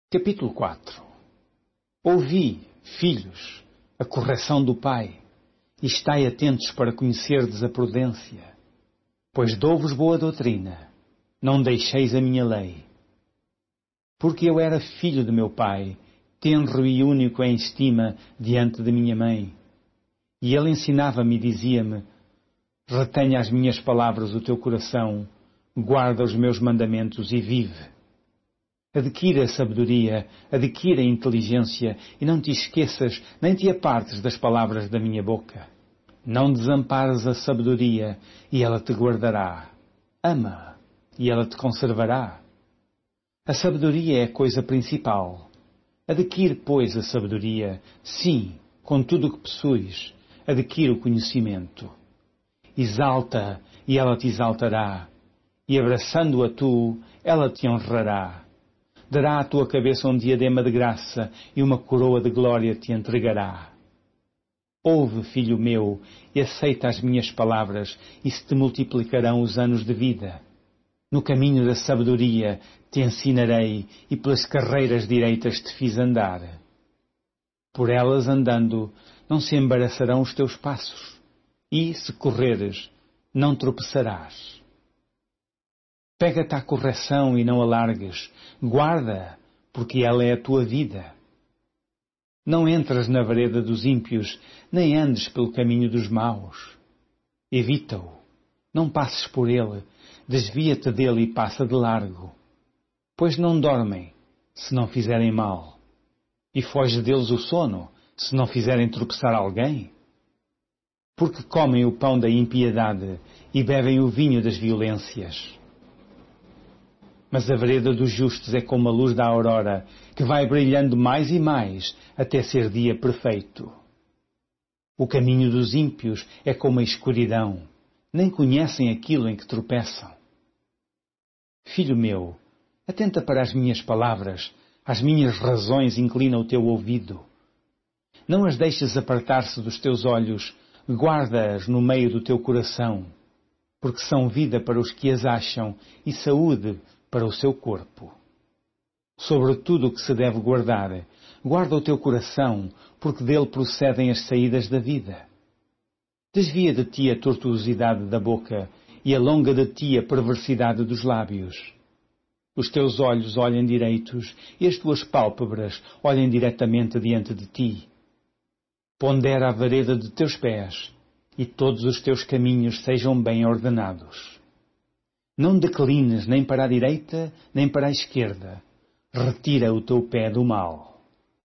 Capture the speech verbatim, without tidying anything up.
Capítulo quatro. Ouvi, filhos, a correção do Pai, e estai atentos para conhecerdes a prudência. Pois dou-vos boa doutrina, não deixeis a minha lei. Porque eu era filho de meu pai, tenro e único em estima diante de minha mãe. E ele ensinava-me e dizia-me: retenha as minhas palavras o teu coração, guarda os meus mandamentos e vive. Adquira a sabedoria, adquira a inteligência, e não te esqueças, nem te apartes das palavras da minha boca. Não desampares a sabedoria, e ela te guardará. Ama, e ela te conservará. A sabedoria é a coisa principal. Adquire, pois, a sabedoria, sim, com tudo o que possuis, adquire o conhecimento. Exalta, e ela te exaltará, e abraçando-a tu, ela te honrará. Dará à tua cabeça um diadema de graça e uma coroa de glória te entregará. Ouve, filho meu, e aceita as minhas palavras, e se te multiplicarão os anos de vida. No caminho da sabedoria te ensinarei, e pelas carreiras direitas te fiz andar. Por elas andando, não se embaraçarão os teus passos, e, se correres, não tropeçarás. Pega-te à correção e não a largues, guarda, porque ela é a tua vida. Não entras na vereda dos ímpios, nem andes pelo caminho dos maus. Evita-o, não passes por ele, desvia-te dele e passa de largo. Pois não dormem, se não fizerem mal, e foge deles o sono, se não fizerem tropeçar alguém. Porque comem o pão da impiedade e bebem o vinho das violências. Mas a vereda dos justos é como a luz da aurora, que vai brilhando mais e mais, até ser dia perfeito. O caminho dos ímpios é como a escuridão, nem conhecem aquilo em que tropeçam. Filho meu, atenta para as minhas palavras, às minhas razões inclina o teu ouvido. Não as deixes apartar-se dos teus olhos, guarda-as no meio do teu coração, porque são vida para os que as acham e saúde para o seu corpo. Sobre tudo o que se deve guardar, guarda o teu coração, porque dele procedem as saídas da vida. Desvia de ti a tortuosidade da boca e alonga de ti a perversidade dos lábios. Os teus olhos olhem direitos e as tuas pálpebras olhem diretamente diante de ti. Pondera a vereda de teus pés e todos os teus caminhos sejam bem ordenados. Não declines nem para a direita, nem para a esquerda. Retira o teu pé do mal.